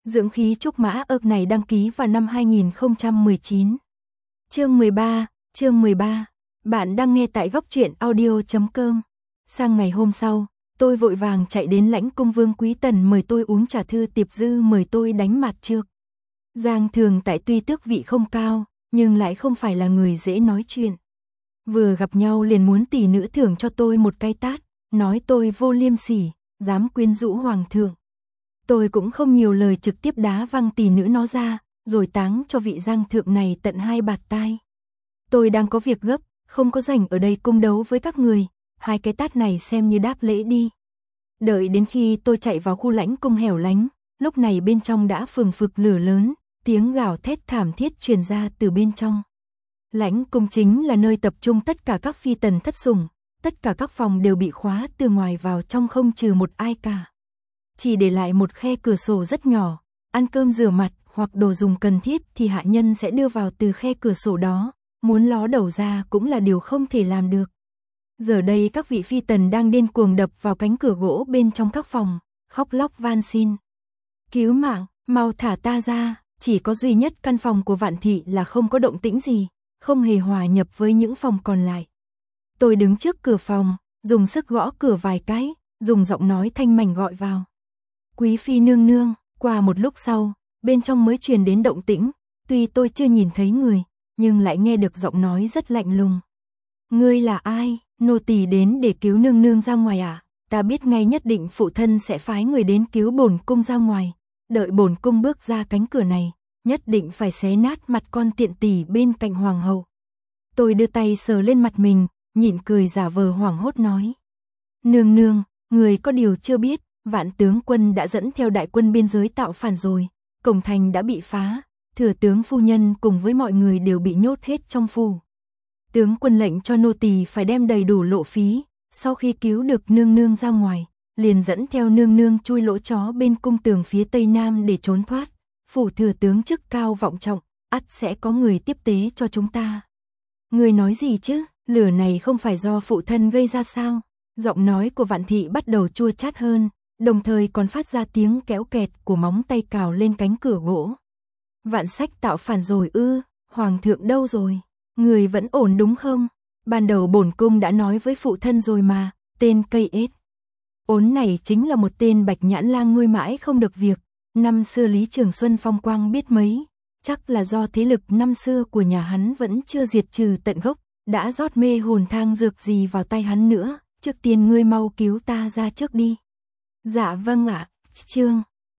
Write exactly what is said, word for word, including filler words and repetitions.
Dưỡng khí trúc mã ức này đăng ký vào năm hai nghìn không trăm mười chín. Chương mười ba, chương mười ba. Bạn đang nghe tại góc truyện audio chấm com. Sang ngày hôm sau, tôi vội vàng chạy đến lãnh cung Vương Quý Tần mời tôi uống trà thư tiệp dư mời tôi đánh mặt trược. Giang Thường tại tuy tước vị không cao, nhưng lại không phải là người dễ nói chuyện. Vừa gặp nhau liền muốn tỷ nữ thưởng cho tôi một cái tát, nói tôi vô liêm sỉ, dám quyến rũ hoàng thượng. Tôi cũng không nhiều lời trực tiếp đá văng tỷ nữ nó ra, rồi táng cho vị Giang Thượng này tận hai bạt tai. Tôi đang có việc gấp, không có rảnh ở đây cung đấu với các người, hai cái tát này xem như đáp lễ đi. Đợi đến khi tôi chạy vào khu lãnh cung hẻo lánh, lúc này bên trong đã phừng phực lửa lớn, tiếng gào thét thảm thiết truyền ra từ bên trong. Lãnh cung chính là nơi tập trung tất cả các phi tần thất sủng, tất cả các phòng đều bị khóa từ ngoài vào trong không trừ một ai cả. Chỉ để lại một khe cửa sổ rất nhỏ, ăn cơm rửa mặt hoặc đồ dùng cần thiết thì hạ nhân sẽ đưa vào từ khe cửa sổ đó, muốn ló đầu ra cũng là điều không thể làm được. Giờ đây các vị phi tần đang điên cuồng đập vào cánh cửa gỗ bên trong các phòng, khóc lóc van xin. Cứu mạng, mau thả ta ra, chỉ có duy nhất căn phòng của Vạn Thị là không có động tĩnh gì, không hề hòa nhập với những phòng còn lại. Tôi đứng trước cửa phòng, dùng sức gõ cửa vài cái, dùng giọng nói thanh mảnh gọi vào. Quý phi nương nương, qua một lúc sau, bên trong mới truyền đến động tĩnh, tuy tôi chưa nhìn thấy người, nhưng lại nghe được giọng nói rất lạnh lùng. Ngươi là ai? Nô tỳ đến để cứu nương nương ra ngoài à? Ta biết ngay nhất định phụ thân sẽ phái người đến cứu bổn cung ra ngoài, đợi bổn cung bước ra cánh cửa này, nhất định phải xé nát mặt con tiện tỷ bên cạnh hoàng hậu. Tôi đưa tay sờ lên mặt mình, nhịn cười giả vờ hoảng hốt nói. Nương nương, người có điều chưa biết, Vạn tướng quân đã dẫn theo đại quân biên giới tạo phản rồi, cổng thành đã bị phá, thừa tướng phu nhân cùng với mọi người đều bị nhốt hết trong phủ. Tướng quân lệnh cho nô tỳ phải đem đầy đủ lộ phí, sau khi cứu được nương nương ra ngoài, liền dẫn theo nương nương chui lỗ chó bên cung tường phía tây nam để trốn thoát. Phủ thừa tướng chức cao vọng trọng, ắt sẽ có người tiếp tế cho chúng ta. Người nói gì chứ, lửa này không phải do phụ thân gây ra sao? Giọng nói của Vạn Thị bắt đầu chua chát hơn, đồng thời còn phát ra tiếng kéo kẹt của móng tay cào lên cánh cửa gỗ. Vạn Sách tạo phản rồi ư? Hoàng thượng đâu rồi? Người vẫn ổn đúng không? Ban đầu bổn cung đã nói với phụ thân rồi mà, tên cây ếch ốn này chính là một tên bạch nhãn lang nuôi mãi không được việc. Năm xưa Lý Trường Xuân phong quang biết mấy, chắc là do thế lực năm xưa của nhà hắn vẫn chưa diệt trừ tận gốc, đã rót mê hồn thang dược gì vào tay hắn nữa, trước tiên ngươi mau cứu ta ra trước đi. Dạ vâng ạ, chương